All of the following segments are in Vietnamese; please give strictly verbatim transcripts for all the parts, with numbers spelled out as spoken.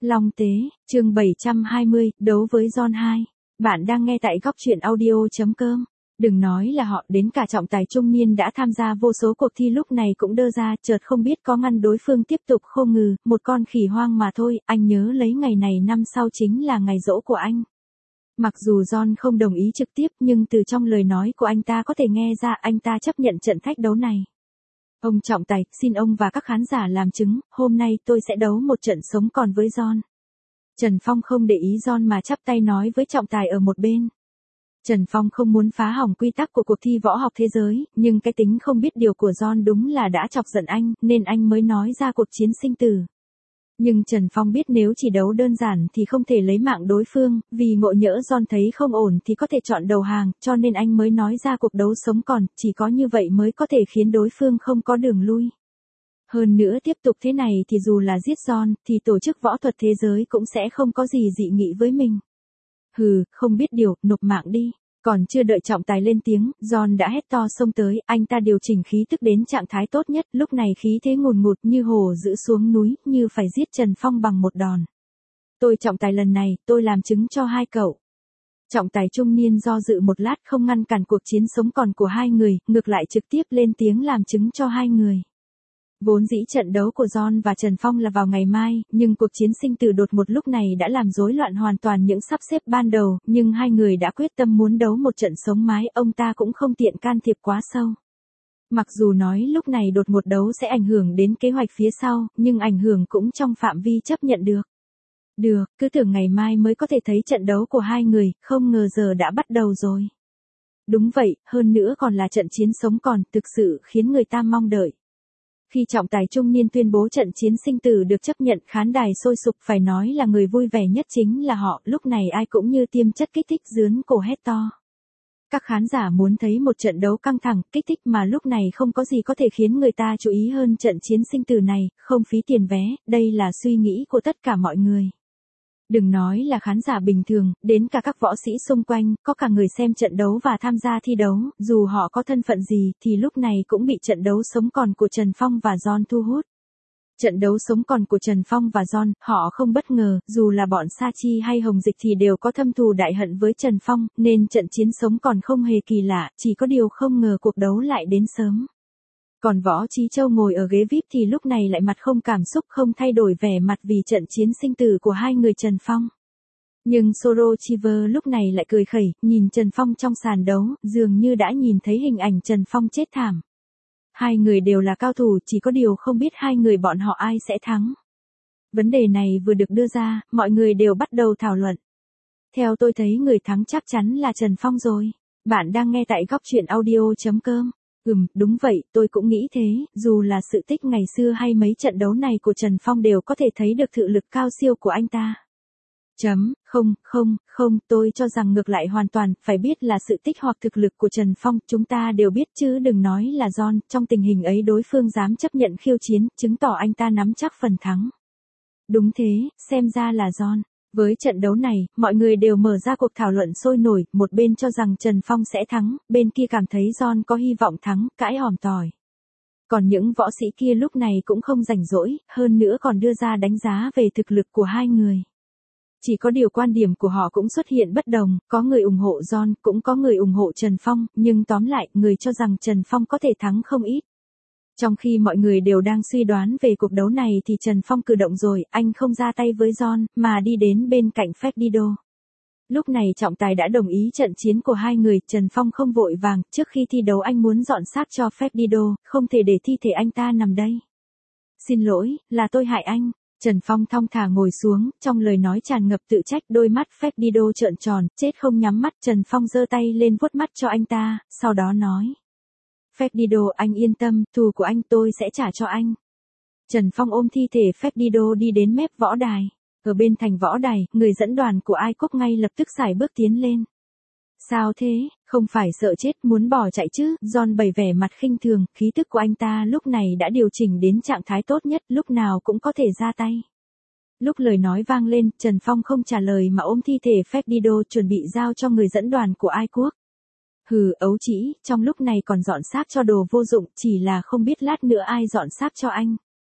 Long Tế, chương bảy trăm hai mươi, đấu với John hai. Bạn đang nghe tại góc truyện audio.com. Đừng nói là họ, đến cả trọng tài trung niên đã tham gia vô số cuộc thi lúc này cũng đơ ra, chợt không biết có ngăn đối phương tiếp tục khô ngừ, một con khỉ hoang mà thôi, anh nhớ lấy ngày này năm sau chính là ngày giỗ của anh. Mặc dù John không đồng ý trực tiếp nhưng từ trong lời nói của anh ta có thể nghe ra anh ta chấp nhận trận thách đấu này. Ông trọng tài, xin ông và các khán giả làm chứng, hôm nay tôi sẽ đấu một trận sống còn với John. Trần Phong không để ý John mà chắp tay nói với trọng tài ở một bên. Trần Phong không muốn phá hỏng quy tắc của cuộc thi võ học thế giới, nhưng cái tính không biết điều của John đúng là đã chọc giận anh, nên anh mới nói ra cuộc chiến sinh tử. Nhưng Trần Phong biết nếu chỉ đấu đơn giản thì không thể lấy mạng đối phương, vì ngộ nhỡ John thấy không ổn thì có thể chọn đầu hàng, cho nên anh mới nói ra cuộc đấu sống còn, chỉ có như vậy mới có thể khiến đối phương không có đường lui. Hơn nữa tiếp tục thế này thì dù là giết John, thì tổ chức võ thuật thế giới cũng sẽ không có gì dị nghị với mình. Hừ, không biết điều, nộp mạng đi. Còn chưa đợi trọng tài lên tiếng, John đã hét to xông tới, anh ta điều chỉnh khí tức đến trạng thái tốt nhất, lúc này khí thế ngùn ngụt như hồ dữ xuống núi, như phải giết Trần Phong bằng một đòn. Tôi trọng tài lần này, tôi làm chứng cho hai cậu. Trọng tài trung niên do dự một lát không ngăn cản cuộc chiến sống còn của hai người, ngược lại trực tiếp lên tiếng làm chứng cho hai người. Vốn dĩ trận đấu của John và Trần Phong là vào ngày mai, nhưng cuộc chiến sinh tử đột một lúc này đã làm rối loạn hoàn toàn những sắp xếp ban đầu, nhưng hai người đã quyết tâm muốn đấu một trận sống mái, ông ta cũng không tiện can thiệp quá sâu. Mặc dù nói lúc này đột một đấu sẽ ảnh hưởng đến kế hoạch phía sau, nhưng ảnh hưởng cũng trong phạm vi chấp nhận được. Được, cứ tưởng ngày mai mới có thể thấy trận đấu của hai người, không ngờ giờ đã bắt đầu rồi. Đúng vậy, hơn nữa còn là trận chiến sống còn, thực sự khiến người ta mong đợi. Khi trọng tài trung niên tuyên bố trận chiến sinh tử được chấp nhận, khán đài sôi sục, phải nói là người vui vẻ nhất chính là họ, lúc này ai cũng như tiêm chất kích thích dướn cổ hét to. Các khán giả muốn thấy một trận đấu căng thẳng, kích thích mà lúc này không có gì có thể khiến người ta chú ý hơn trận chiến sinh tử này, không phí tiền vé, đây là suy nghĩ của tất cả mọi người. Đừng nói là khán giả bình thường, đến cả các võ sĩ xung quanh, có cả người xem trận đấu và tham gia thi đấu, dù họ có thân phận gì, thì lúc này cũng bị trận đấu sống còn của Trần Phong và John thu hút. Trận đấu sống còn của Trần Phong và John, họ không bất ngờ, dù là bọn Sa Chi hay Hồng Dịch thì đều có thâm thù đại hận với Trần Phong, nên trận chiến sống còn không hề kỳ lạ, chỉ có điều không ngờ cuộc đấu lại đến sớm. Còn Võ Chí Châu ngồi ở ghế vi ai pi thì lúc này lại mặt không cảm xúc, không thay đổi vẻ mặt vì trận chiến sinh tử của hai người Trần Phong. Nhưng Sorochiver lúc này lại cười khẩy, nhìn Trần Phong trong sàn đấu, dường như đã nhìn thấy hình ảnh Trần Phong chết thảm. Hai người đều là cao thủ, chỉ có điều không biết hai người bọn họ ai sẽ thắng. Vấn đề này vừa được đưa ra, mọi người đều bắt đầu thảo luận. Theo tôi thấy người thắng chắc chắn là Trần Phong rồi. Bạn đang nghe tại góc truyện audio.com. Ừm, đúng vậy, tôi cũng nghĩ thế, dù là sự tích ngày xưa hay mấy trận đấu này của Trần Phong đều có thể thấy được thực lực cao siêu của anh ta. Chấm, không, không, không, tôi cho rằng ngược lại hoàn toàn, phải biết là sự tích hoặc thực lực của Trần Phong, chúng ta đều biết chứ đừng nói là John, trong tình hình ấy đối phương dám chấp nhận khiêu chiến, chứng tỏ anh ta nắm chắc phần thắng. Đúng thế, xem ra là John. Với trận đấu này, mọi người đều mở ra cuộc thảo luận sôi nổi, một bên cho rằng Trần Phong sẽ thắng, bên kia cảm thấy John có hy vọng thắng, cãi hòm tỏi. Còn những võ sĩ kia lúc này cũng không rảnh rỗi, hơn nữa còn đưa ra đánh giá về thực lực của hai người. Chỉ có điều quan điểm của họ cũng xuất hiện bất đồng, có người ủng hộ John, cũng có người ủng hộ Trần Phong, nhưng tóm lại, người cho rằng Trần Phong có thể thắng không ít. Trong khi mọi người đều đang suy đoán về cuộc đấu này thì Trần Phong cử động rồi, anh không ra tay với John, mà đi đến bên cạnh Fedido. Lúc này trọng tài đã đồng ý trận chiến của hai người, Trần Phong không vội vàng, trước khi thi đấu anh muốn dọn xác cho Fedido, không thể để thi thể anh ta nằm đây. Xin lỗi, là tôi hại anh. Trần Phong thong thả ngồi xuống, trong lời nói tràn ngập tự trách, đôi mắt Fedido trợn tròn, chết không nhắm mắt, Trần Phong giơ tay lên vuốt mắt cho anh ta, sau đó nói. Fedido, anh yên tâm, thù của anh tôi sẽ trả cho anh. Trần Phong ôm thi thể Fedido đi đến mép võ đài. Ở bên thành võ đài, người dẫn đoàn của Ai Quốc ngay lập tức sải bước tiến lên. Sao thế, không phải sợ chết muốn bỏ chạy chứ, John bày vẻ mặt khinh thường, khí tức của anh ta lúc này đã điều chỉnh đến trạng thái tốt nhất, lúc nào cũng có thể ra tay. Lúc lời nói vang lên, Trần Phong không trả lời mà ôm thi thể Fedido chuẩn bị giao cho người dẫn đoàn của Ai Quốc. Hừ, ấu trĩ, trong lúc này còn dọn xác cho đồ vô dụng, chỉ là không biết lát nữa ai dọn xác cho anh.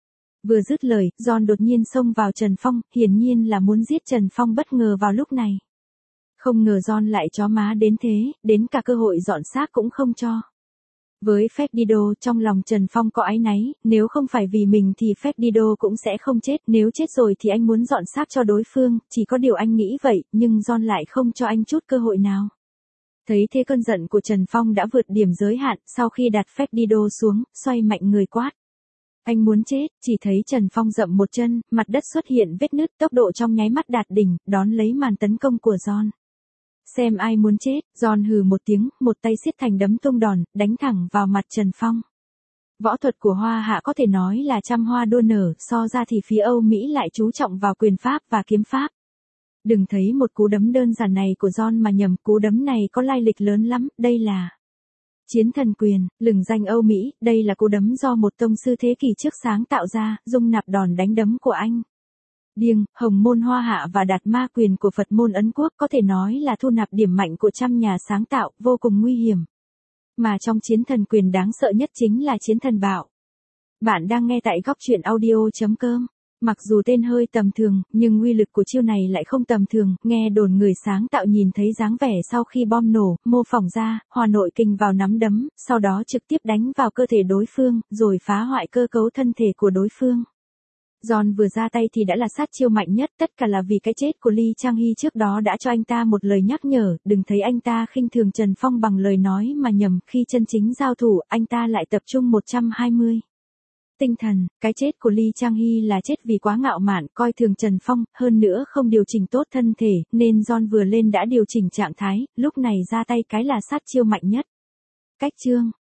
Vừa dứt lời, John đột nhiên xông vào Trần Phong, hiển nhiên là muốn giết Trần Phong bất ngờ vào lúc này. Không ngờ John lại chó má đến thế, đến cả cơ hội dọn xác cũng không cho. Với Ferdinand trong lòng Trần Phong có áy náy, nếu không phải vì mình thì Ferdinand cũng sẽ không chết, nếu chết rồi thì anh muốn dọn xác cho đối phương, chỉ có điều anh nghĩ vậy, nhưng John lại không cho anh chút cơ hội nào. Thấy thế cơn giận của Trần Phong đã vượt điểm giới hạn, sau khi đặt Ferdinand xuống, xoay mạnh người quát. Anh muốn chết, chỉ thấy Trần Phong dậm một chân, mặt đất xuất hiện vết nứt, tốc độ trong nháy mắt đạt đỉnh, đón lấy màn tấn công của John. Xem ai muốn chết, John hừ một tiếng, một tay siết thành đấm tung đòn, đánh thẳng vào mặt Trần Phong. Võ thuật của Hoa Hạ có thể nói là trăm hoa đua nở, so ra thì phía Âu Mỹ lại chú trọng vào quyền pháp và kiếm pháp. Đừng thấy một cú đấm đơn giản này của John mà nhầm, cú đấm này có lai lịch lớn lắm, đây là Chiến Thần Quyền, lừng danh Âu Mỹ, đây là cú đấm do một tông sư thế kỷ trước sáng tạo ra, dung nạp đòn đánh đấm của anh. Điêng, Hồng môn Hoa Hạ và Đạt Ma Quyền của Phật môn Ấn Quốc có thể nói là thu nạp điểm mạnh của trăm nhà sáng tạo, vô cùng nguy hiểm. Mà trong Chiến Thần Quyền đáng sợ nhất chính là Chiến Thần Bạo. Bạn đang nghe tại góc truyện audio chấm com. Mặc dù tên hơi tầm thường, nhưng uy lực của chiêu này lại không tầm thường, nghe đồn người sáng tạo nhìn thấy dáng vẻ sau khi bom nổ, mô phỏng ra, hòa nội kình vào nắm đấm, sau đó trực tiếp đánh vào cơ thể đối phương, rồi phá hoại cơ cấu thân thể của đối phương. John vừa ra tay thì đã là sát chiêu mạnh nhất, tất cả là vì cái chết của Lee Chang-hee trước đó đã cho anh ta một lời nhắc nhở, đừng thấy anh ta khinh thường Trần Phong bằng lời nói mà nhầm, khi chân chính giao thủ, anh ta lại tập trung một trăm hai mươi. Tinh thần, cái chết của Lee Chang-hee là chết vì quá ngạo mạn, coi thường Trần Phong, hơn nữa không điều chỉnh tốt thân thể, nên John vừa lên đã điều chỉnh trạng thái, lúc này ra tay cái là sát chiêu mạnh nhất. Cách chương,